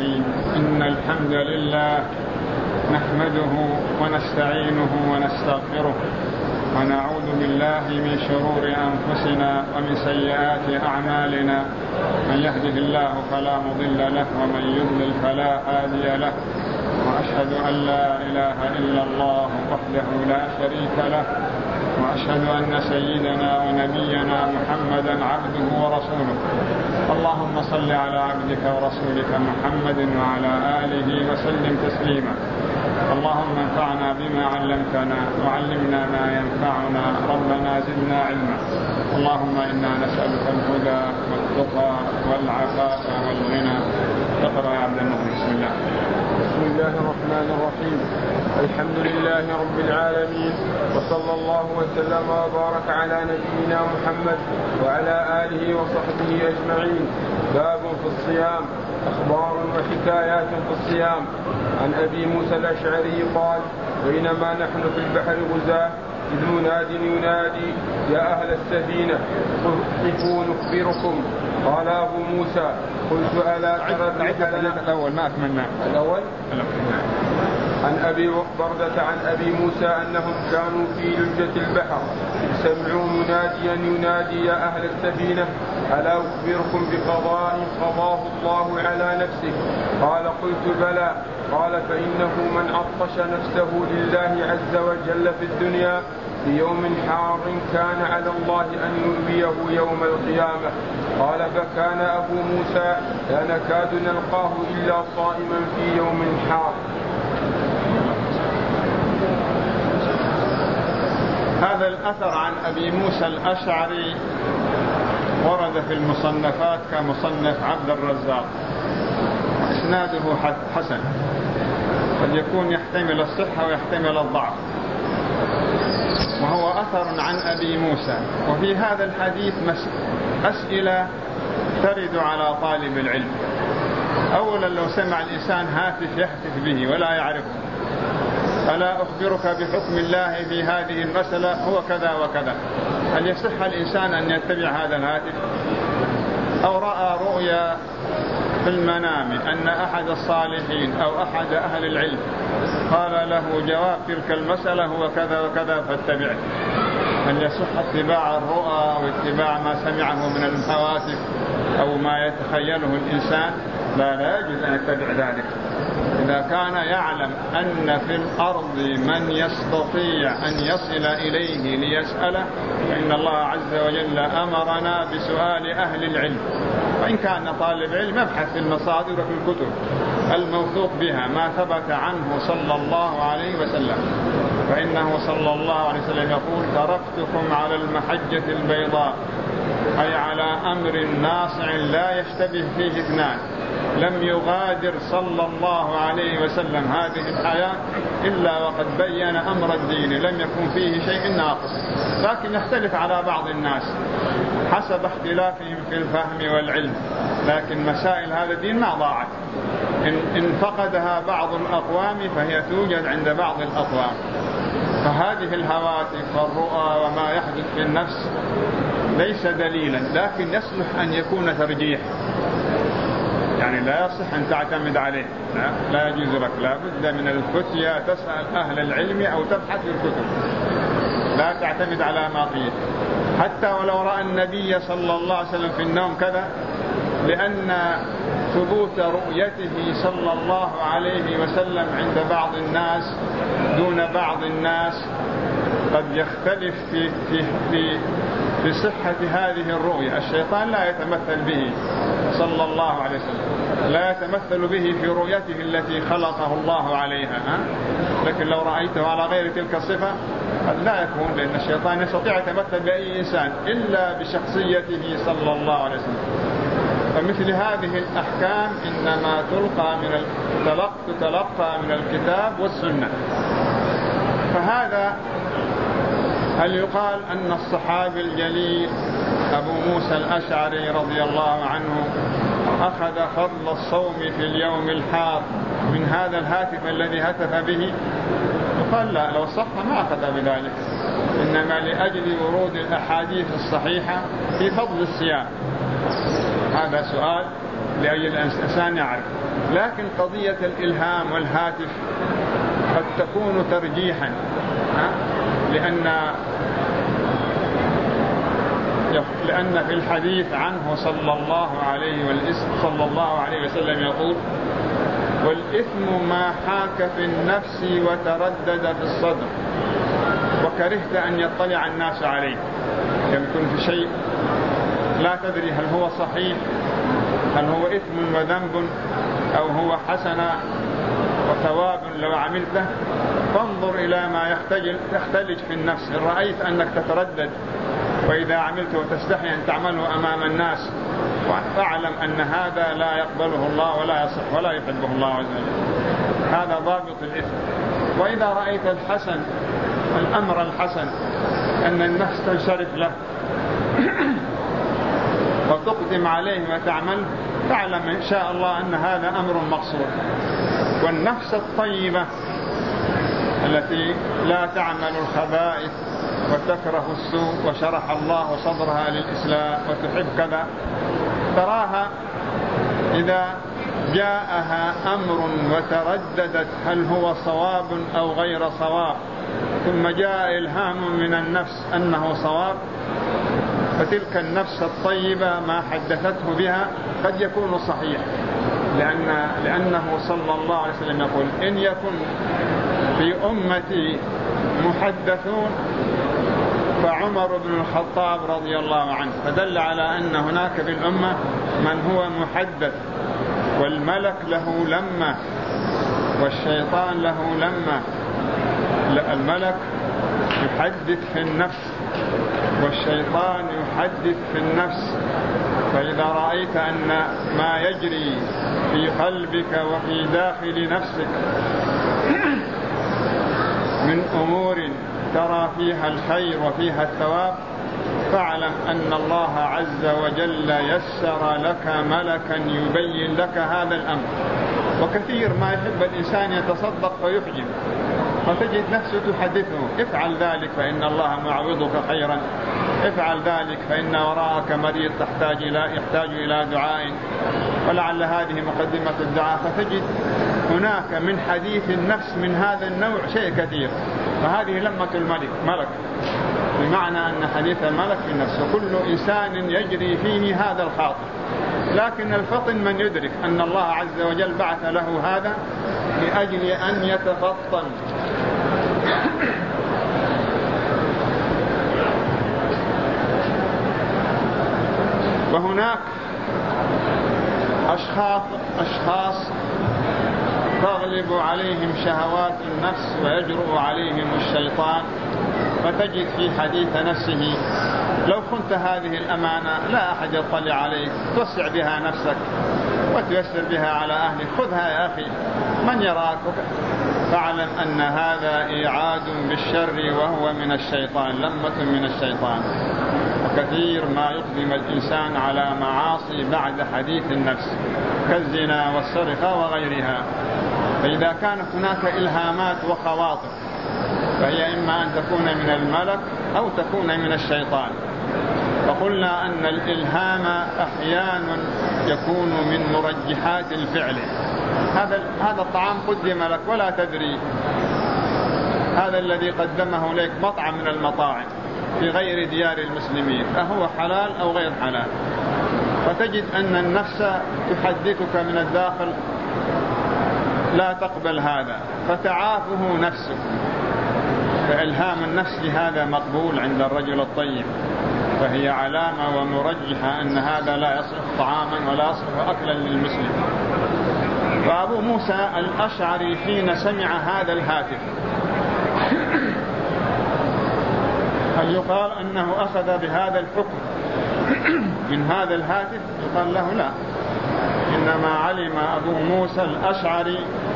الرحيم. إن الحمد لله نحمده ونستعينه ونستغفره ونعوذ بالله من شرور أنفسنا ومن سيئات أعمالنا. من يهده الله فلا مضل له ومن يضلل فلا هادي له. وأشهد أن لا إله إلا الله وحده لا شريك له. وأشهد أن سيدنا ونبينا محمدا عبده ورسوله. اللهم صل على عبدك ورسولك محمد وعلى آله وسلم تسليما. اللهم انفعنا بما علمتنا وعلمنا ما ينفعنا. ربنا زدنا علما. اللهم إنا نسألك الهدى والتقى والعفاف والغنى. اقرأ يا عبد المؤمن. بسم الله. بسم الله الرحمن الرحيم. الحمد لله رب العالمين، وصلى الله وسلم وبارك على نبينا محمد وعلى آله وصحبه أجمعين. باب في الصيام. أخبار وحكايات في الصيام. عن أبي موسى الأشعري قال: بينما نحن في البحر غزاة إذ مناد ينادي: يا أهل السفينة قفوا نخبركم. قال أبو موسى: قلت ألا ترى الأول ما أكملنا الأول. عن أبي بردة عن أبي موسى أنهم كانوا في لجة البحر سمعوا مناديا ينادي: يا أهل السفينة ألا أخبركم بقضاء قضاه الله على نفسه؟ قال: قلت بلى. قال: فإنه من عطش نفسه لله عز وجل في الدنيا في يوم حار كان على الله أن يؤذيه يوم القيامة. قال: فكان أبو موسى لا نكاد نلقاه إلا صائما في يوم حار. هذا الأثر عن أبي موسى الأشعري ورد في المصنفات كمصنف عبد الرزاق. إسناده حسن، قد يكون يحتمل الصحة ويحتمل الضعف، وهو أثر عن أبي موسى. وفي هذا الحديث أسئلة ترد على طالب العلم. أولا، لو سمع الإنسان هاتف يهتف به ولا يعرفه: ألا أخبرك بحكم الله في هذه المسألة؟ هو كذا وكذا. هل يصح الإنسان أن يتبع هذا الهاتف؟ أو رأى رؤيا في المنام أن أحد الصالحين أو أحد أهل العلم قال له جواب تلك المسألة هو كذا وكذا فاتبعه. هل يصح اتباع الرؤى أو اتباع ما سمعه من الهواتف أو ما يتخيله الإنسان؟ لا يجوز أن يتبع ذلك. إذا كان يعلم أن في الأرض من يستطيع أن يصل إليه ليسأله فإن الله عز وجل أمرنا بسؤال أهل العلم. وإن كان طالب علم يبحث في المصادر وفي الكتب الموثوق بها ما ثبت عنه صلى الله عليه وسلم. فإنه صلى الله عليه وسلم يقول: تركتكم على المحجة البيضاء، أي على أمر ناصع لا يشتبه فيه اثنان. لم يغادر صلى الله عليه وسلم هذه الحياة إلا وقد بين أمر الدين، لم يكن فيه شيء ناقص. لكن يختلف على بعض الناس حسب اختلافهم في الفهم والعلم، لكن مسائل هذا الدين ما ضاعت. إن فقدها بعض الأقوام فهي توجد عند بعض الأقوام. فهذه الهواتف والرؤى وما يحدث في النفس ليس دليلا، لكن يصلح أن يكون ترجيح. يعني لا يصح أن تعتمد عليه، لا يجوز لك. لا بد من الفتيا، تسأل أهل العلم أو تبحث في الكتب، لا تعتمد على ما قيل. حتى ولو رأى النبي صلى الله عليه وسلم في النوم كذا، لأن ثبوت رؤيته صلى الله عليه وسلم عند بعض الناس دون بعض الناس قد يختلف في صحة هذه الرؤية. الشيطان لا يتمثل به صلى الله عليه وسلم، لا يتمثل به في رؤيته التي خلقه الله عليها. لكن لو رأيته على غير تلك الصفة قد لا يكون، لأن الشيطان يستطيع يتمثل بأي إنسان إلا بشخصيته صلى الله عليه وسلم. فمثل هذه الأحكام إنما تلقى من الكتاب والسنة. فهذا هل يقال أن الصحابي الجليل أبو موسى الأشعري رضي الله عنه أخذ فضل الصوم في اليوم الحار من هذا الهاتف الذي هتف به؟ قال لا، لو صح ما أخذ بذلك، إنما لأجل ورود الأحاديث الصحيحة في فضل الصيام. هذا سؤال لأجل الإنسان يعرف. لكن قضية الإلهام والهاتف قد تكون ترجيحا، لأن في الحديث عنه صلى الله عليه وسلم يقول: والإثم ما حاك في النفس وتردد في الصدر وكرهت أن يطلع الناس عليه. يكون في شيء لا تدري هل هو صحيح، هل هو إثم وذنب، أو هو حسنة وثواب لو عملته، فانظر إلى ما يختلج في النفس. إن رأيت أنك تتردد وإذا عملته وتستحي أن تعمله أمام الناس، فاعلم أن هذا لا يقبله الله ولا يصح ولا يحبه الله عز وجل. هذا ضابط الإثم. وإذا رأيت الحسن، الأمر الحسن، أن النفس تنشرف له وتقدم عليه وتعمل، تعلم إن شاء الله أن هذا أمر مقصود. والنفس الطيبة التي لا تعمل الخبائث وتكره السوء وشرح الله صدرها للإسلام وتحب كذا، تراها إذا جاءها أمر وترددت هل هو صواب أو غير صواب، ثم جاء إلهام من النفس أنه صواب، فتلك النفس الطيبة ما حدثته بها قد يكون صحيح، لأنه صلى الله عليه وسلم يقول: إن يكن في أمتي محدثون فعمر بن الخطاب رضي الله عنه. فدل على أن هناك في الأمة من هو محدث، والملك له لمة والشيطان له لمة. الملك يحدث في النفس والشيطان يحدث في النفس. فإذا رأيت أن ما يجري في قلبك وفي داخل نفسك من أمور ترى فيها الخير وفيها الثواب، فاعلم أن الله عز وجل يسر لك ملكا يبين لك هذا الأمر. وكثير ما يحب الإنسان يتصدق ويحجم، فتجد نفسه تحدثه: افعل ذلك فإن الله معوضك خيرا، افعل ذلك فإن وراءك مريض يحتاج إلى دعاء، ولعل هذه مقدمة الدعاء. فتجد هناك من حديث النفس من هذا النوع شيء كثير، فهذه لمة الملك، بمعنى أن حديث الملك في النفس، وكل إنسان يجري فيه هذا الخاطر. لكن الفطن من يدرك أن الله عز وجل بعث له هذا لأجل أن يتفطن. وهناك أشخاص تغلب عليهم شهوات النفس ويجرؤ عليهم الشيطان، فتجد في حديث نفسه: لو كنت هذه الأمانة لا أحد يطلع عليك، توسع بها نفسك وتيسر بها على أهلك، خذها يا أخي من يراك. فاعلم أن هذا إيعاد بالشر وهو من الشيطان، لمة من الشيطان. وكثير ما يقدم الإنسان على معاصي بعد حديث النفس كالزنا والسرقة وغيرها. فإذا كانت هناك إلهامات وخواطر فهي إما أن تكون من الملك أو تكون من الشيطان. فقلنا أن الإلهام أحيانا يكون من مرجحات الفعل. هذا الطعام قدم لك ولا تدري، هذا الذي قدمه لك مطعم من المطاعم في غير ديار المسلمين، أهو حلال أو غير حلال؟ فتجد أن النفس تحدثك من الداخل لا تقبل هذا، فتعافه نفسك. فإلهام النفس هذا مقبول عند الرجل الطيب، فهي علامة ومرجحة أن هذا لا يصلح طعاما ولا يصلح أكلا للمسلم. فأبو موسى الأشعري حين سمع هذا الهاتف، هل يقال أنه أخذ بهذا الحكم من هذا الهاتف؟ يقال له لا، إنما علم أبو موسى الأشعري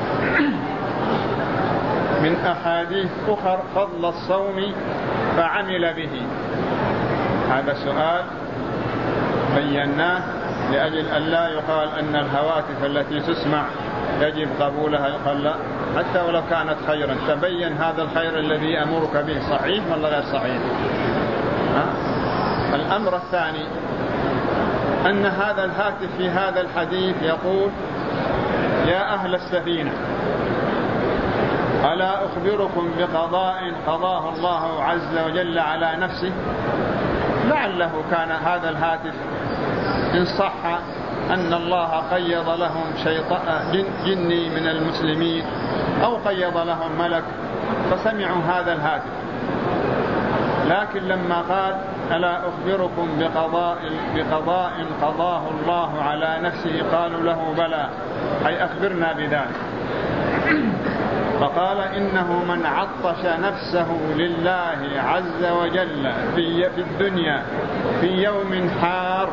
من أحاديث أخر فضل الصوم فعمل به. هذا سؤال بيناه لأجل أن لا يقال أن الهواتف التي تسمع يجب قبولها، يقال لا، حتى ولو كانت خيرا تبين هذا الخير الذي أمرك به صحيح ولا غير صحيح. الأمر الثاني أن هذا الهاتف في هذا الحديث يقول: يا أهل السفينة ألا أخبركم بقضاء قضاه الله عز وجل على نفسه. لعله كان هذا الهاتف إن صح أن الله قيض لهم جني من المسلمين أو قيض لهم ملك فسمعوا هذا الهاتف. لكن لما قال ألا أخبركم بقضاء قضاه الله على نفسه قالوا له بلى، أي أخبرنا بذلك. فقال إنه من عطش نفسه لله عز وجل في الدنيا في يوم حار.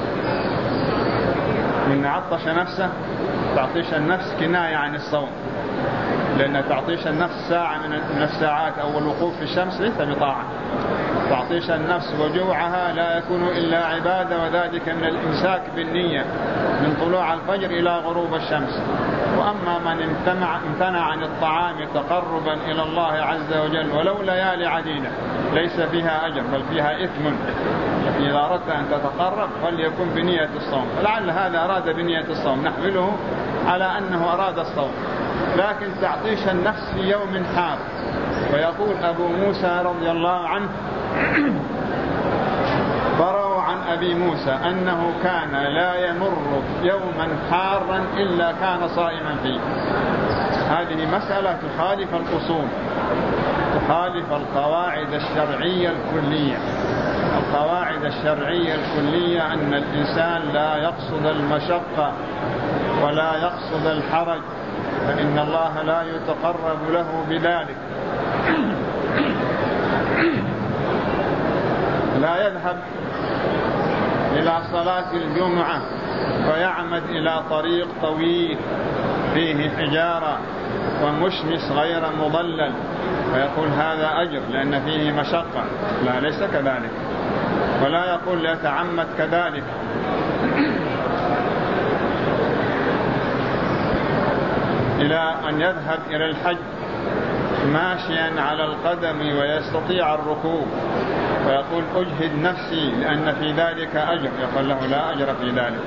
من عطش نفسه، تعطيش النفس كناية عن الصوم، لأن تعطيش النفس ساعة من الساعات أو الوقوف في الشمس ليس بطاعة. تعطيش النفس وجوعها لا يكون إلا عبادة، وذلك من الإمساك بالنية من طلوع الفجر إلى غروب الشمس. وأما من امتنع عن الطعام تقربا إلى الله عز وجل ولو ليالي عديدة ليس فيها أجر بل فيها إثم. إذا أردت أن تتقرب فليكن بنية الصوم. لعل هذا أراد بنية الصوم، نحمله على أنه أراد الصوم. لكن تعطيش النفس في يوم حار. فيقول أبو موسى رضي الله عنه فروا عن أبي موسى أنه كان لا يمر يوما حارا إلا كان صائما فيه. هذه مسألة تخالف الأصول، تخالف القواعد الشرعية الكلية. القواعد الشرعية الكلية أن الإنسان لا يقصد المشقة ولا يقصد الحرج، فإن الله لا يتقرب له بذلك. لا يذهب إلى صلاة الجمعة ويعمد إلى طريق طويل فيه حجارة ومشمس غير مضلل ويقول هذا أجر لأن فيه مشقة. لا، ليس كذلك. ولا يقول يتعمد كذلك. إلى أن يذهب إلى الحج ماشيا على القدم ويستطيع الركوب ويقول أجهد نفسي لأن في ذلك أجر، يقول له لا أجر في ذلك.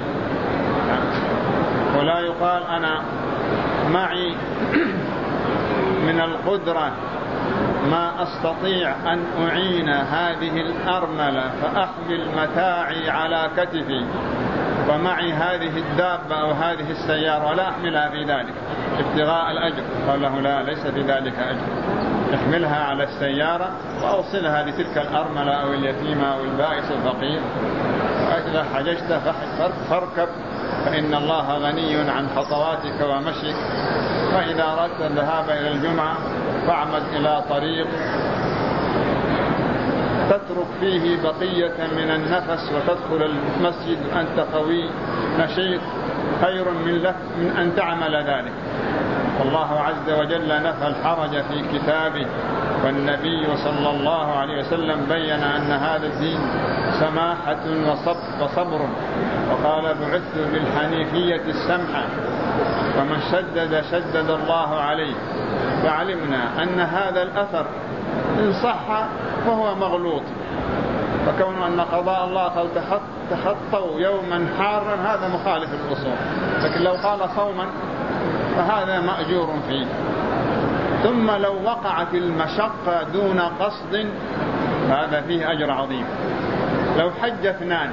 ولا يقال أنا معي من القدرة ما أستطيع أن أعين هذه الأرملة فأحمل متاعي على كتفي ومعي هذه الدابة أو هذه السيارة ولا أحملها في ذلك ابتغاء الأجر. قال له لا، ليس في ذلك أجر. احملها على السيارة وأوصلها لتلك الأرملة أو اليتيمة أو البائس الفقير. وإذا حججت فاركب فإن الله غني عن خطواتك ومشيك. فإذا أردت الذهاب إلى الجمعة فاعمد إلى طريق تترك فيه بقية من النفس وتدخل المسجد أنت قوي نشيط، خير من أن تعمل ذلك. والله عز وجل نفى الحرج في كتابه، والنبي صلى الله عليه وسلم بين أن هذا الدين سماحة وصبر، وقال بعثت بالحنيفية السمحة، ومن شدد الله عليه. فعلمنا أن هذا الأثر إن صح فهو مغلوط، فكون أن قضاء الله قال تخطوا يوما حارا هذا مخالف الأصول. لكن لو قال صوما فهذا مأجور فيه. ثم لو وقعت المشقة دون قصد هذا فيه أجر عظيم. لو حج اثنان،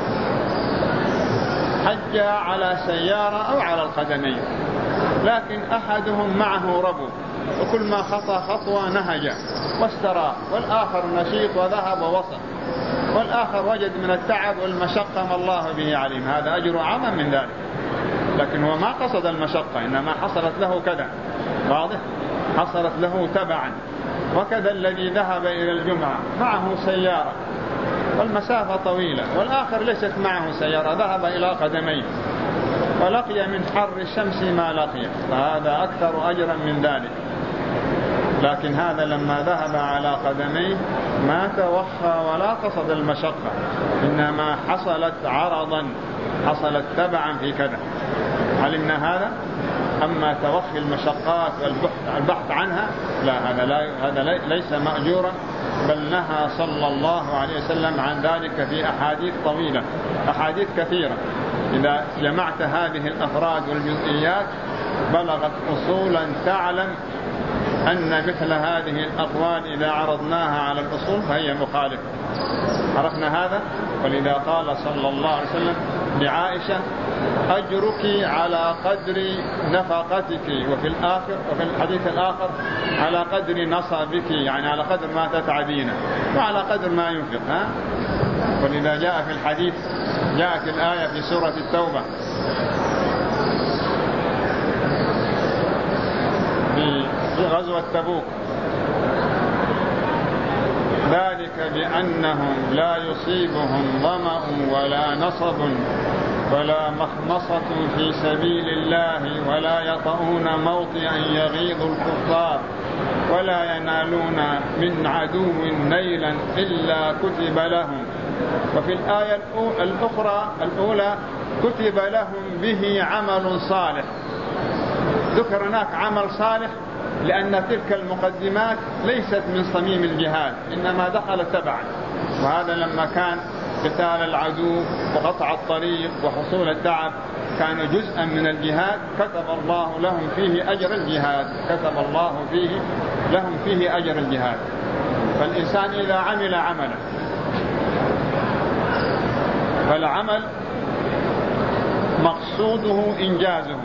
حج على سيارة أو على القدمين، لكن أحدهم معه ربو وكل ما خطى خطوة نهج واستراح، والآخر نشيط وذهب ووصل، والآخر وجد من التعب والمشقة ما الله به عليم، هذا أجر أعظم من ذلك. لكن هو ما قصد المشقة، إنما حصلت له كذا، واضح، حصلت له تبعا. وكذا الذي ذهب إلى الجمعة معه سيارة والمسافة طويلة، والآخر ليست معه سيارة ذهب إلى قدميه ولقي من حر الشمس ما لقي، فهذا أكثر أجرا من ذلك. لكن هذا لما ذهب على قدميه ما توخى ولا قصد المشقة، إنما حصلت عرضا، حصلت تبعا في كذا. علمنا هذا. أما توخي المشقات والبحث عنها لا، هذا ليس مأجورا، بل نهى صلى الله عليه وسلم عن ذلك في أحاديث طويلة، أحاديث كثيرة. إذا جمعت هذه الأفراد والجزئيات بلغت أصولا تعلم أن مثل هذه الأقوال إذا عرضناها على الأصول فهي مخالفة. عرفنا هذا. ولذا قال صلى الله عليه وسلم لعائشة: أجرك على قدر نفقتك، وفي الحديث الآخر على قدر نصبك، يعني على قدر ما تتعبين وعلى قدر ما ينفق. ولذا جاء في الحديث، جاءت الآية في سورة التوبة في غزوة تبوك: ذلك بأنهم لا يصيبهم ظمأ ولا نصب ولا مخمصة في سبيل الله ولا يطؤون موطئا يغيظ الكفار ولا ينالون من عدو نيلا إلا كتب لهم. وفي الآية الأولى كتب لهم به عمل صالح. ذكر هناك عمل صالح لأن تلك المقدمات ليست من صميم الجهاد، إنما دخل تبعا. وهذا لما كان قتال العدو وقطع الطريق وحصول التعب كان جزءا من الجهاد، كتب الله لهم فيه أجر الجهاد، كتب الله لهم فيه أجر الجهاد. فالإنسان إذا عمل عملا، فالعمل مقصوده إنجازه.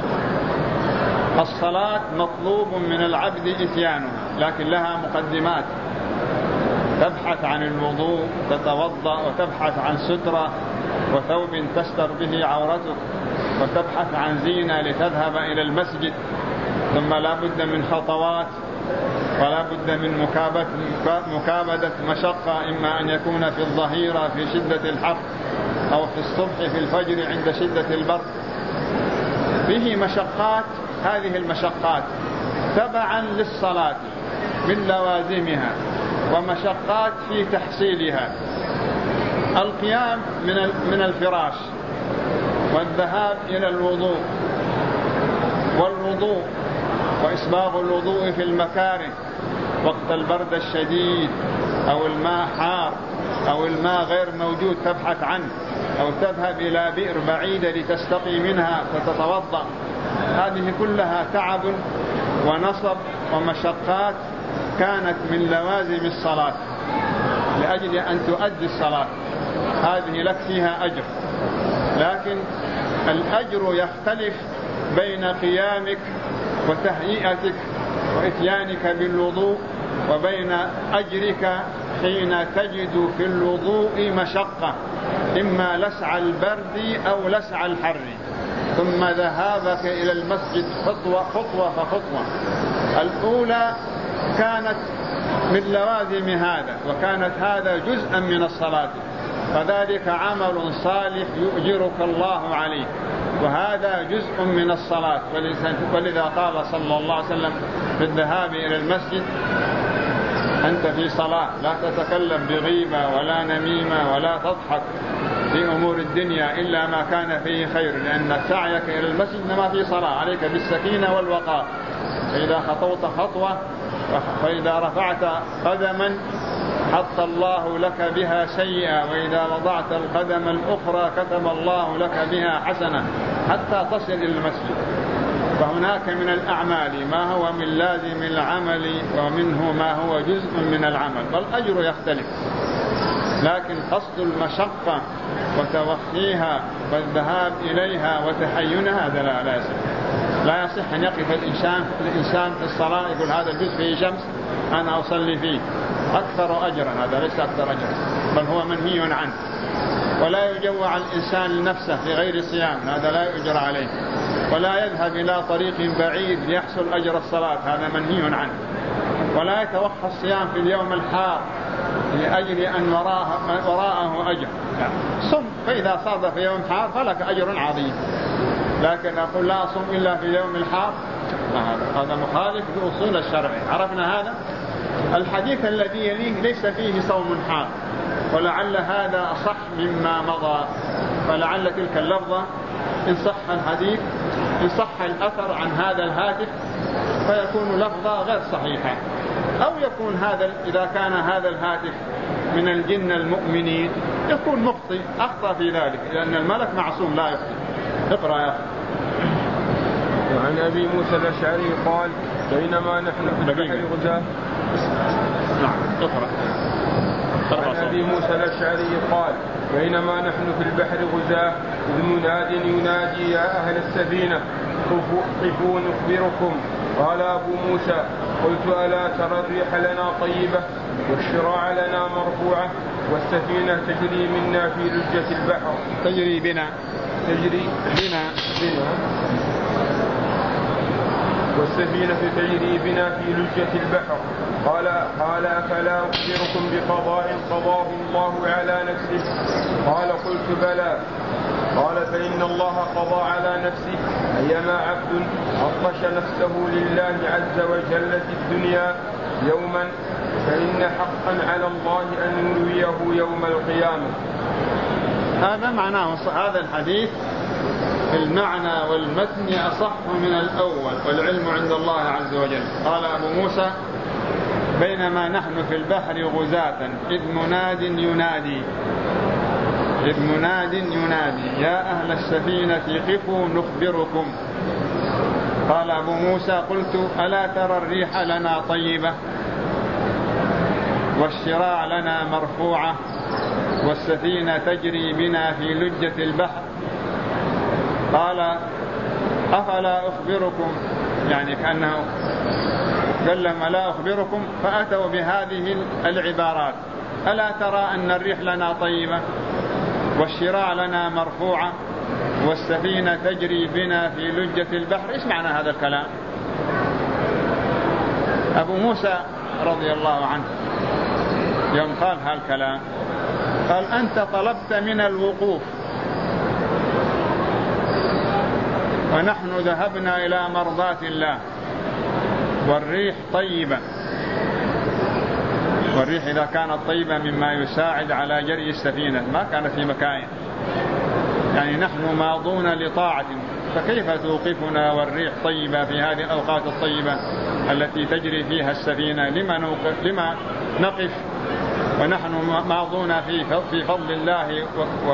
الصلاة مطلوب من العبد إتيانها، لكن لها مقدمات. تبحث عن الوضوء، تتوضأ، وتبحث عن سترة وثوب تستر به عورتك، وتبحث عن زينة لتذهب إلى المسجد. ثم لا بد من خطوات، ولا بد من مكابدة مشقة، إما أن يكون في الظهيرة في شدة الحر أو في الصبح في الفجر عند شدة البرد. فيه مشقات. هذه المشقات تبعا للصلاة من لوازمها، ومشقات في تحصيلها. القيام من الفراش، والذهاب إلى الوضوء، والوضوء وإسباغ الوضوء في المكاره وقت البرد الشديد، أو الماء حار، أو الماء غير موجود تبحث عنه، أو تذهب إلى بئر بعيدة لتستقي منها فتتوضأ. هذه كلها تعب ونصب ومشقات كانت من لوازم الصلاة لأجل أن تؤدي الصلاة. هذه لك فيها أجر، لكن الأجر يختلف بين قيامك وتهيئتك وإتيانك بالوضوء، وبين أجرك حين تجد في الوضوء مشقة، إما لسع البرد أو لسع الحر، ثم ذهابك إلى المسجد خطوة فخطوة. الأولى كانت من لوازم هذا، وكانت هذا جزءا من الصلاة، فذلك عمل صالح يؤجرك الله عليه، وهذا جزء من الصلاة. ولذا قال صلى الله عليه وسلم في الذهاب إلى المسجد: أنت في صلاة، لا تتكلم بغيبة ولا نميمة ولا تضحك في أمور الدنيا إلا ما كان فيه خير، لأن سعيك إلى المسجد إنما في صلاة. عليك بالسكينة والوقار. فإذا خطوت خطوة، فإذا رفعت قدما حط الله لك بها سيئة، وإذا وضعت القدم الأخرى كتب الله لك بها حسنة، حتى تصل إلى المسجد. فهناك من الأعمال ما هو من لازم العمل، ومنه ما هو جزء من العمل، والأجر يختلف. لكن قصد المشقة وتوخيها والذهاب إليها وتحينها هذا لا يصح أن يقف الإنسان في الصلاة يقول هذا الجزء فيه شمس أنا أصلي فيه أكثر أجرا. هذا ليس أكثر أجرا، بل هو منهي عنه. ولا يجوع الإنسان لنفسه في غير صيام، هذا لا يؤجر عليه. ولا يذهب إلى طريق بعيد ليحصل أجر الصلاة، هذا منهي عنه. ولا يتوخى الصيام في اليوم الحار لأجل أن وراءه أجر. صم، فإذا صاد في يوم حار فلك أجر عظيم. لكن أقول لا أصوم إلا في يوم الحار، هذا مخالف لأصول الشرع. عرفنا هذا. الحديث الذي يليه ليس فيه صوم حار، ولعل هذا أصح مما مضى. فلعل تلك اللفظة إن صح الحديث، إن صح الأثر عن هذا الهاتف، فيكون لفظة غير صحيحة، أو يكون إذا كان هذا الهاتف من الجن المؤمنين يكون مخطئ، أخطأ في ذلك، لأن الملك معصوم لا يخطئ. اقرأ يا أخي. وعن أبي موسى الأشعري قال بينما نحن في البحر غزاة. نعم اقرأ. عن أبي موسى الأشعري قال بينما نحن في البحر غزاة إذ مناد ينادي يا أهل السفينة قفوا نخبركم. قال أبو موسى قلت ألا ترى الريح لنا طيبة والشراع لنا مرفوعة والسفينة تجري منا في لجة البحر. تجري بنا والسفينة تجري بنا في لجة البحر. قال أفلا أخبركم بقضاء قضاه الله على نفسه؟ قال قلت بلى. قال فإن الله قضى على نفسه أيما عبد عطش نفسه لله عز وجل في الدنيا يوما فإن حقا على الله أن يرويه يوم القيامة. هذا معناه هذا الحديث المعنى والمتن أصح من الأول والعلم عند الله عز وجل. قال أبو موسى بينما نحن في البحر غزاة إذ مناد ينادي يا أهل السفينة قفوا نخبركم. قال أبو موسى قلت ألا ترى الريح لنا طيبة والشراع لنا مرفوعة والسفينة تجري بنا في لجة البحر. قال أفلا أخبركم، يعني كأنه قال لهم ألا أخبركم، فأتوا بهذه العبارات ألا ترى أن الريح لنا طيبة والشراع لنا مرفوعة والسفينة تجري بنا في لجة البحر. إيش معنى هذا الكلام؟ أبو موسى رضي الله عنه يوم قال هالكلام قال أنت طلبت من الوقوف ونحن ذهبنا إلى مرضاة الله والريح طيبة، والريح إذا كانت طيبة مما يساعد على جري السفينة ما كانت في مكان، يعني نحن ماضون لطاعة، فكيف توقفنا والريح طيبة في هذه الأوقات الطيبة التي تجري فيها السفينة؟ لما نقف ونحن ماضون في فضل الله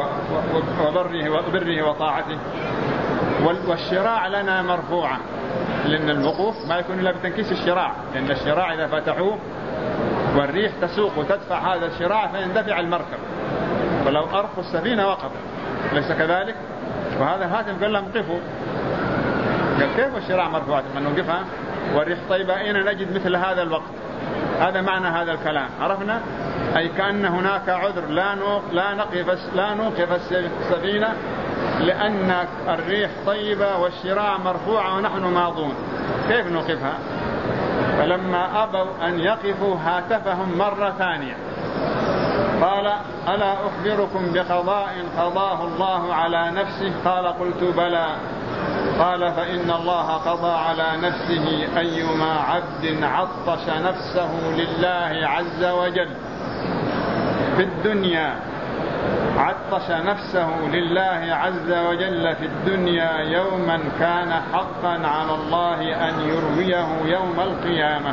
وبره وطاعته؟ والشراع لنا مرفوعة، لأن الوقوف ما يكون إلا بتنكيس الشراع، لأن الشراع إذا فتحوه والريح تسوق وتدفع هذا الشراع فيندفع المركب، فلو أرخوا السفينة وقفت، ليس كذلك؟ وهذا هاتف قال لهم قفوا، قال كيف والشراع مرفوعة من نوقفها والريح طيبة؟ أين نجد مثل هذا الوقت؟ هذا معنى هذا الكلام. عرفنا أي كأن هناك عذر لا نوقف السفينة لأن الريح طيبة والشراع مرفوعة ونحن ماضون، كيف نوقفها؟ فلما أبوا أن يقفوا هاتفهم مرة ثانية قال ألا أخبركم بقضاء قضاه الله على نفسه؟ قال قلت بلى. قال فإن الله قضى على نفسه أيما عبد عطش نفسه لله عز وجل في الدنيا، عطش نفسه لله عز وجل في الدنيا يوما كان حقا على الله أن يرويه يوم القيامة.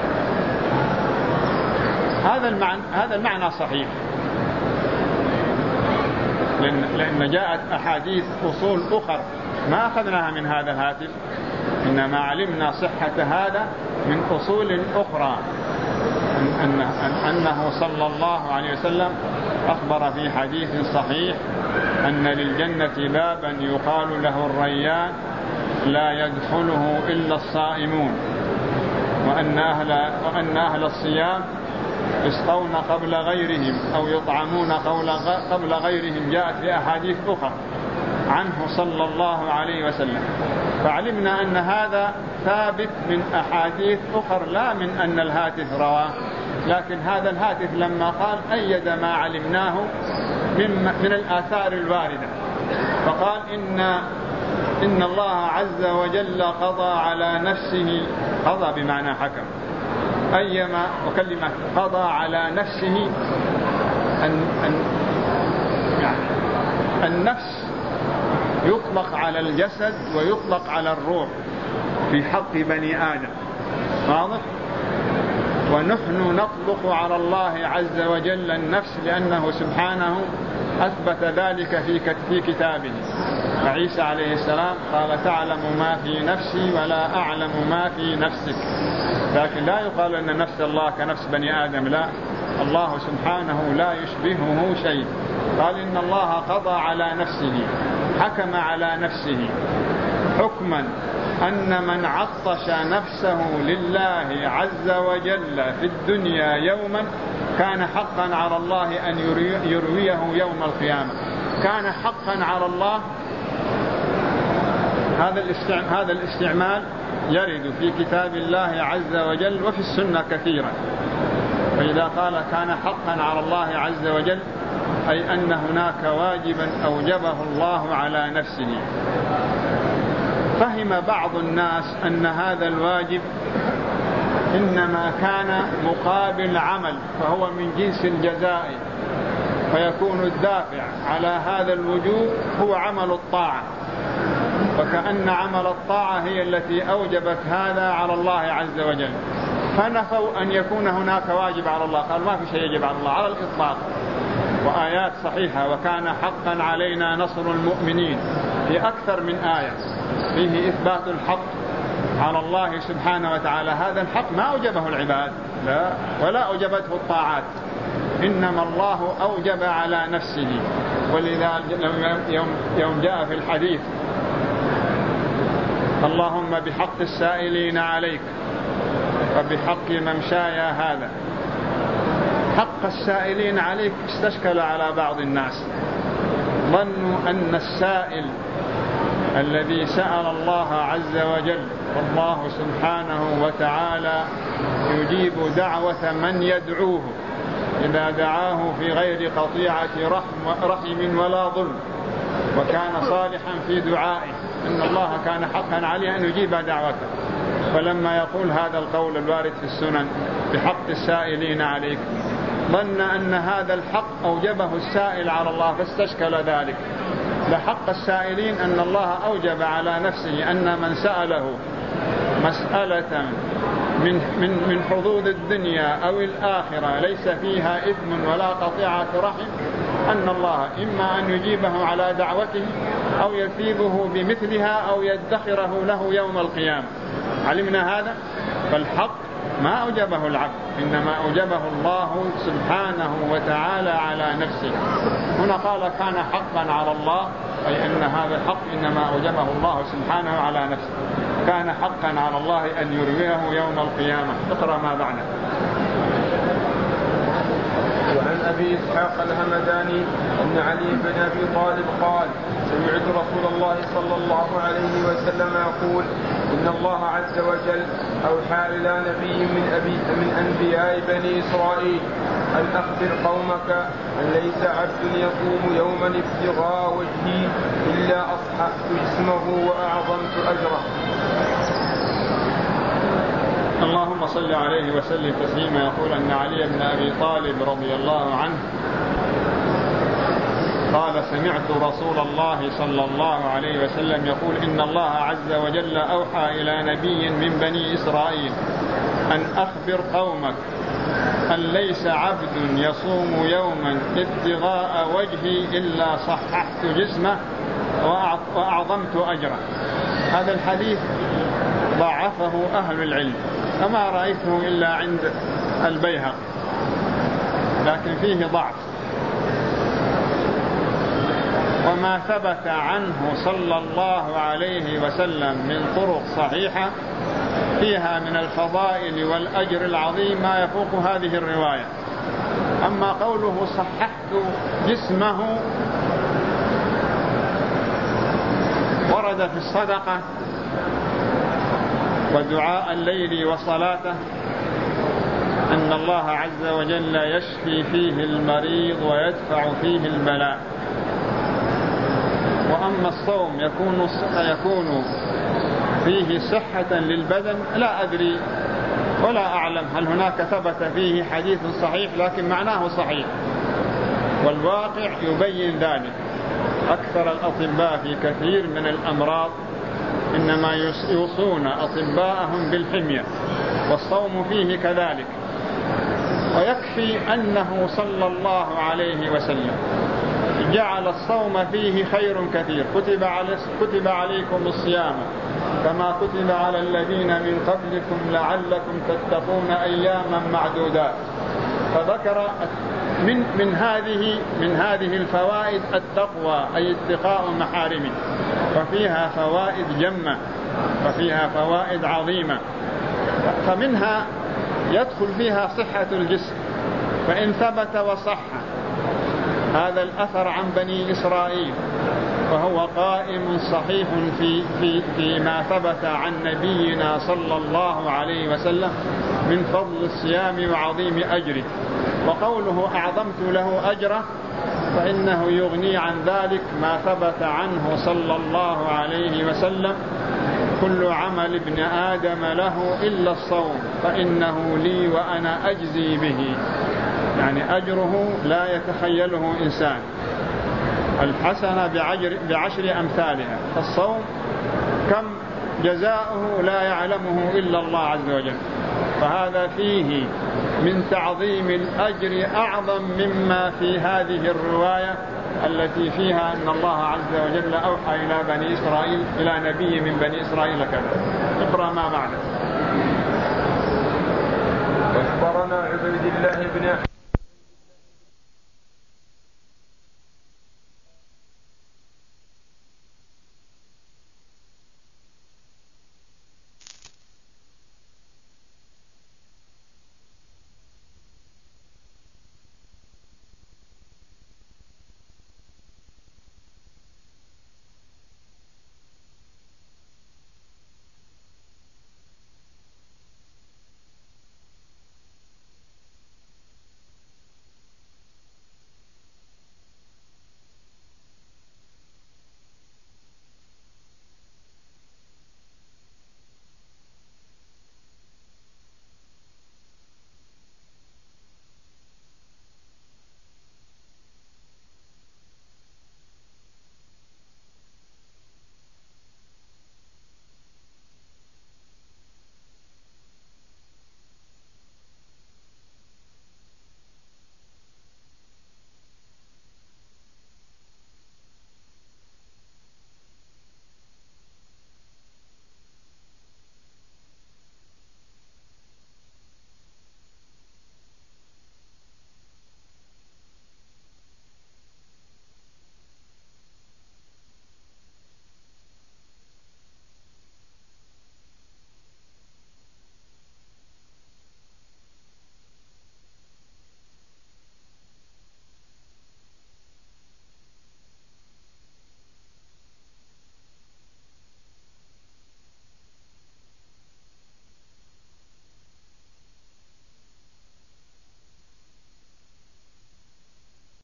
هذا المعنى صحيح، لأن جاءت أحاديث أصول أخرى ما أخذناها من هذا الهاتف، إنما علمنا صحة هذا من أصول أخرى، أنه صلى الله عليه وسلم أخبر في حديث صحيح أن للجنة بابا يقال له الريان لا يدخله إلا الصائمون، وأن أهل الصيام يسقون قبل غيرهم أو يطعمون قبل غيرهم، جاءت في أحاديث أخرى عنه صلى الله عليه وسلم. فعلمنا أن هذا ثابت من أحاديث أخرى لا من أن الهاتف رواه، لكن هذا الهاتف لما قال أيد ما علمناه من الآثار الواردة، فقال إن الله عز وجل قضى على نفسه، قضى بمعنى حكم، أيما وكلمة قضى على نفسه يعني النفس يطلق على الجسد ويطلق على الروح في حق بني آدم، واضح؟ ونحن نطلق على الله عز وجل النفس لأنه سبحانه أثبت ذلك في كتابه، فعيسى عليه السلام قال تعلم ما في نفسي ولا أعلم ما في نفسك، لكن لا يقال أن نفس الله كنفس بني آدم، لا، الله سبحانه لا يشبهه شيء. قال إن الله قضى على نفسه، حكم على نفسه حكما أن من عطش نفسه لله عز وجل في الدنيا يوما كان حقا على الله أن يرويه يوم القيامة. كان حقا على الله، هذا الاستعمال يرد في كتاب الله عز وجل وفي السنة كثيرا. فإذا قال كان حقا على الله عز وجل أي أن هناك واجبا أوجبه الله على نفسه. فهم بعض الناس أن هذا الواجب إنما كان مقابل عمل، فهو من جنس الجزاء، فيكون الدافع على هذا الوجوب هو عمل الطاعة، وكأن عمل الطاعة هي التي أوجبت هذا على الله عز وجل. فنفوا أن يكون هناك واجب على الله، قال ما في شيء يجب على الله على الإطلاق. وآيات صحيحة وكان حقا علينا نصر المؤمنين في أكثر من آية فيه إثبات الحق على الله سبحانه وتعالى. هذا الحق ما أوجبه العباد، لا، ولا أوجبته الطاعات، إنما الله أوجب على نفسه. ولذا يوم جاء في الحديث اللهم بحق السائلين عليك وبحق ممشايا هذا، حق السائلين عليك استشكل على بعض الناس، ظنوا أن السائل الذي سأل الله عز وجل والله سبحانه وتعالى يجيب دعوة من يدعوه إذا دعاه في غير قطيعة رحم ولا ظلم، وكان صالحا في دعائه، إن الله كان حقا عليه أن يجيب دعوته. فلما يقول هذا القول الوارد في السنن بحق السائلين عليك، ظن أن هذا الحق أوجبه السائل على الله فاستشكل ذلك. لحق السائلين أن الله أوجب على نفسه أن من سأله مسألة من حظوظ الدنيا أو الآخرة ليس فيها إثم ولا قطيعة رحم، أن الله إما أن يجيبه على دعوته أو يثيبه بمثلها أو يدخره له يوم القيامة. علمنا هذا، فالحق ما أوجبه العبد، إنما أوجبه الله سبحانه وتعالى على نفسه. هنا قال كان حقا على الله، أي أن هذا الحق إنما أوجبه الله سبحانه على نفسه. كان حقا على الله أن يرويه يوم القيامة. اقرأ ما بعده. وعن أبي إسحاق الهمداني أن علي بن أبي طالب قال سمعت رسول الله صلى الله عليه وسلم يقول إن الله عز وجل أوحى إلى نبي من أنبياء بني إسرائيل أن أخبر قومك أن ليس عبد يقوم يوما ابتغاء وجهي إلا أصححت اسمه وأعظمت أجره. اللهم صل عليه وسلم تسليما. يقول أن علي بن أبي طالب رضي الله عنه قال سمعت رسول الله صلى الله عليه وسلم يقول إن الله عز وجل أوحى إلى نبي من بني إسرائيل أن أخبر قومك أن ليس عبد يصوم يوما ابتغاء وجهي إلا صححت جسمه وأعظمت أجره. هذا الحديث ضعفه أهل العلم، فما رأيته إلا عند البيهقي، لكن فيه ضعف. وما ثبت عنه صلى الله عليه وسلم من طرق صحيحة فيها من الفضائل والأجر العظيم ما يفوق هذه الرواية. أما قوله صححت جسمه ورد في الصدقة ودعاء الليل وصلاته أن الله عز وجل يشفي فيه المريض ويدفع فيه البلاء. وأما الصوم يكون فيه صحة للبدن، لا أدري ولا أعلم هل هناك ثبت فيه حديث صحيح، لكن معناه صحيح والواقع يبين ذلك. أكثر الأطباء في كثير من الأمراض إنما يوصون أطباءهم بالحمية، والصوم فيه كذلك. ويكفي أنه صلى الله عليه وسلم جعل الصوم فيه خير كثير. كتب عليكم الصيام كما كتب على الذين من قبلكم لعلكم تتقون أياما معدودات. فذكر من هذه الفوائد التقوى، أي اتقاء محارمه، وفيها فوائد جمة وفيها فوائد عظيمة. فمنها يدخل فيها صحة الجسم، فإن ثبت وصح هذا الأثر عن بني إسرائيل وهو قائم صحيح فيما ثبت عن نبينا صلى الله عليه وسلم من فضل الصيام وعظيم أجره، وقوله أعظمت له أجره فإنه يغني عن ذلك ما ثبت عنه صلى الله عليه وسلم: كل عمل ابن آدم له إلا الصوم فإنه لي وأنا أجزي به. يعني أجره لا يتخيله إنسان. الحسنة بعشر أمثالها. الصوم كم جزاؤه لا يعلمه إلا الله عز وجل، فهذا فيه من تعظيم الأجر أعظم مما في هذه الرواية التي فيها أن الله عز وجل أوحى إلى بني إسرائيل، إلى نبي من بني إسرائيل كذا. اقرأ ما بعده. أخبرنا عبيد الله بن